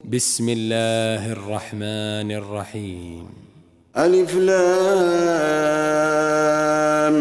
بسم الله الرحمن الرحيم. ألف لام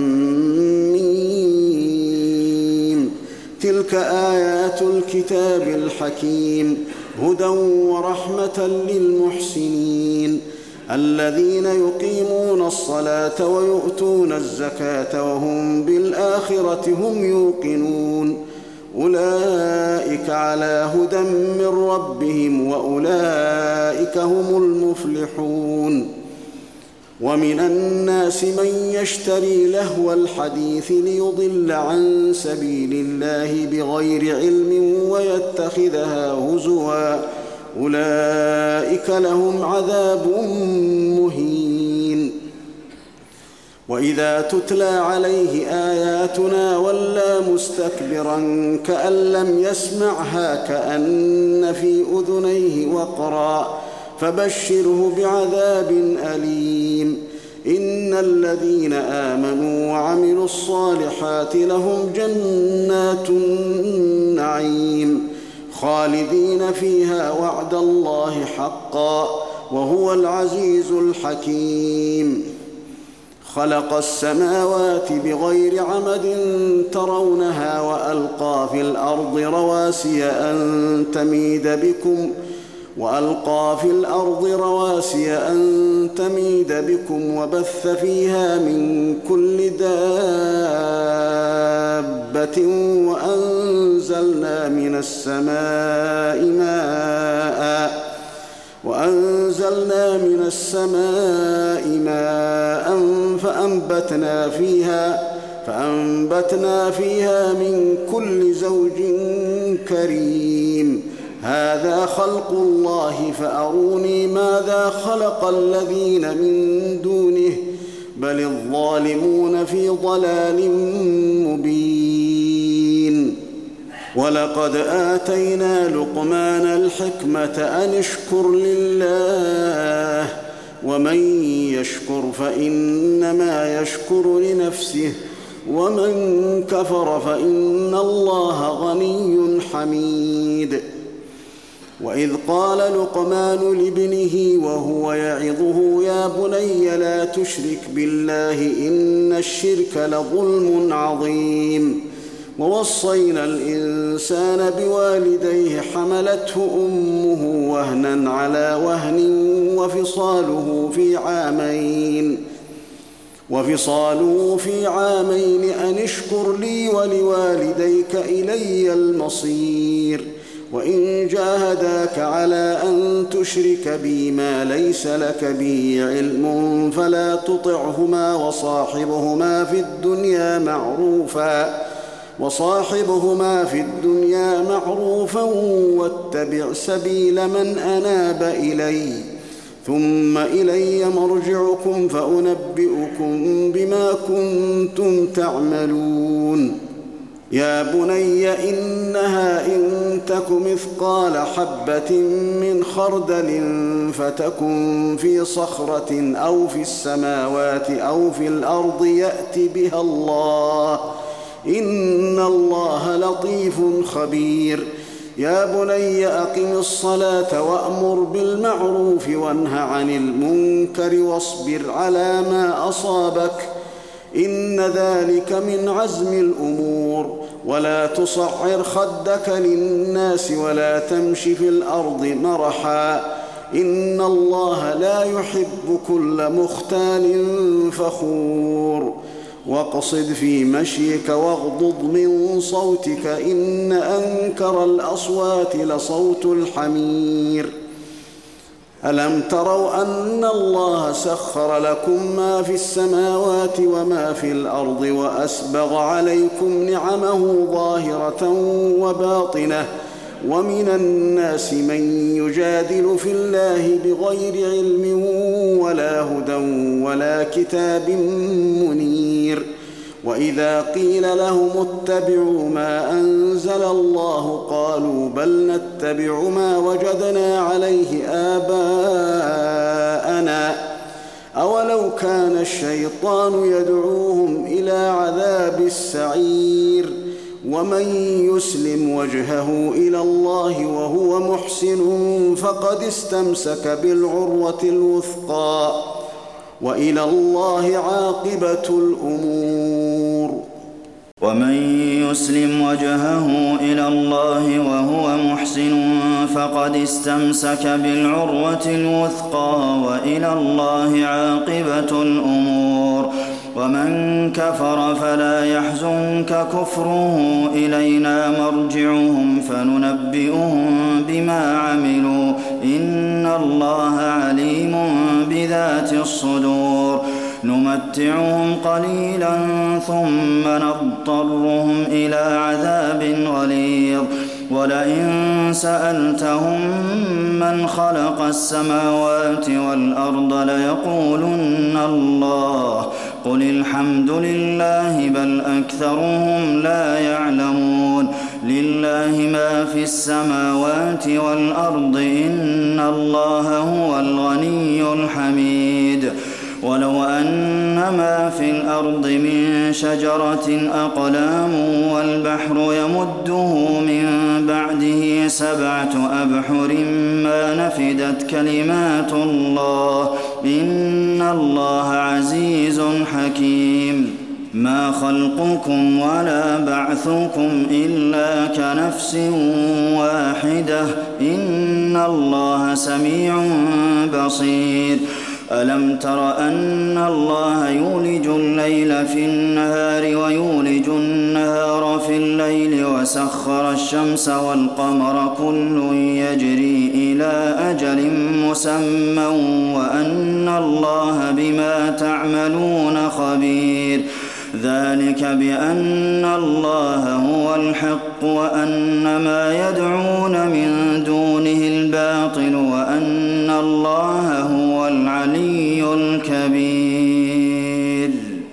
ميم. تلك آيات الكتاب الحكيم هدى ورحمة للمحسنين الذين يقيمون الصلاة ويؤتون الزكاة وهم بالآخرة هم يوقنون أولئك على هدى من ربهم وأولئك هم المفلحون. ومن الناس من يشتري لهو الحديث ليضل عن سبيل الله بغير علم ويتخذها هزوا أولئك لهم عذاب مهين. وإذا تتلى عليه آياتنا ولى مستكبرا كأن لم يسمعها كأن في أذنيه وقرا فبشره بعذاب أليم. إن الذين آمنوا وعملوا الصالحات لهم جنات النعيم خالدين فيها وعد الله حقا وهو العزيز الحكيم. خلق السماوات بغير عمد ترونها وألقى في الأرض رواسي أن تميد بكم وبث فيها من كل دابة وأنزلنا من السماء ماء فأنبتنا فيها من كل زوج كريم. هذا خلق الله فأروني ماذا خلق الذين من دونه بل الظالمون في ضلال مبين. ولقد آتينا لقمان الحكمة أن اشكر لله ومن يشكر فإنما يشكر لنفسه ومن كفر فإن الله غني حميد. وإذ قال لقمان لابنه وهو يعظه يا بني لا تشرك بالله إن الشرك لظلم عظيم. ووصينا الإنسان بوالديه حملته أمه وهنا على وهن وفصاله في عامين أن اشكر لي ولوالديك إلي المصير. وإن جاهداك على أن تشرك بي ما ليس لك به علم فلا تطعهما وصاحبهما في الدنيا معروفا واتبع سبيل من أناب إلي ثم إلي مرجعكم فأنبئكم بما كنتم تعملون. يا بني إنها إن تك مثقال حبة من خردل فتكن في صخرة أو في السماوات أو في الأرض يأت بها الله إن الله لطيف خبير. يا بني أقم الصلاة وأمر بالمعروف وانه عن المنكر واصبر على ما أصابك إن ذلك من عزم الأمور. ولا تصعر خدك للناس ولا تمش في الأرض مرحا إن الله لا يحب كل مختال فخور. واقصد في مشيك واغضض من صوتك إن أنكر الأصوات لصوت الحمير. ألم تروا أن الله سخر لكم ما في السماوات وما في الأرض وأسبغ عليكم نعمه ظاهرة وباطنة ومن الناس من يجادل في الله بغير علم ولا هدى ولا كتاب منير. وإذا قيل لهم اتبعوا ما أنزل الله قالوا بل نتبع ما وجدنا عليه آباءنا أولو كان الشيطان يدعوهم إلى عذاب السعير ومن يسلم وجهه إلى الله وهو محسن فقد استمسك بالعروة الوثقى وإلى الله عاقبة الأمور. ومن يسلم وجهه إلى الله وهو محسن فقد استمسك بالعروة الوثقى وإلى الله عاقبة الأمور. ومن كفر فلا يحزنك كفره إلينا مرجعهم فننبئهم بما عملوا إن الله عليم بذات الصدور. نمتعهم قليلا ثم نضطرهم إلى عذاب غليظ. ولئن سألتهم من خلق السماوات والأرض ليقولن الله قل الحمد لله بل أكثرهم لا يعلمون. لله ما في السماوات والأرض إن الله هو الغني الحميد. ولو أن ما في الأرض من شجرة أقلام والبحر يمده من بعده 7 أبحر ما نفدت كلمات الله إن الله عزيز حكيم. ما خلقكم ولا بعثكم إلا كنفس واحدة إن الله سميع بصير. ألم تر أن الله يولج الليل في النهار ويولج النهار في الليل وسخر الشمس والقمر كل يجري إلى أجل مسمى وأن الله بما تعملون خبير. ذلك بأن الله هو الحق وأن ما يدعون من دونه الباطل وأن الله هو العلي الكبير.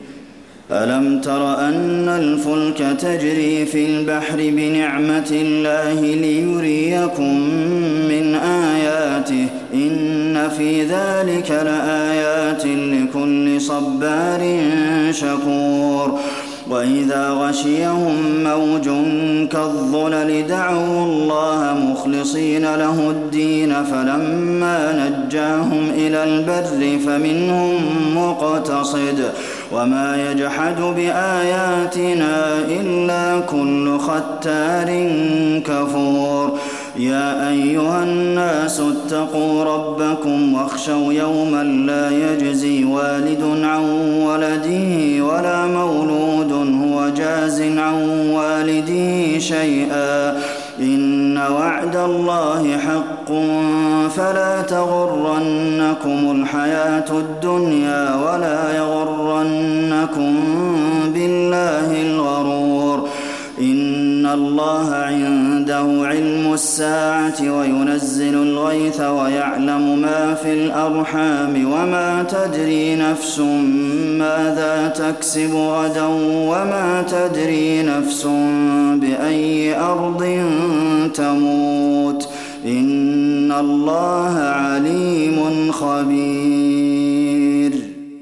ألم تر أن الفلك تجري في البحر بنعمة الله ليريكم من آياته إن في ذلك لآيات لكل صبار شكور. وإذا غشيهم موج كالظلل دعوا الله مخلصين له الدين فلما نجاهم إلى البر فمنهم مقتصد وما يجحد بآياتنا إلا كل ختار كفور. يا أيها الناس اتقوا ربكم واخشوا يوما لا يجزي والد عن ولده ولا مولود هو جاز عن والده شيئا إن وعد الله حق فلا تغرنكم الحياة الدنيا ولا يغرنكم بالله الغرور. إن الله عنده علم الساعة وينزل الغيث ويعلم ما في الأرحام وما تدري نفس ماذا تكسب غدا وما تدري نفس بأي أرض تموت إن الله عليم خبير.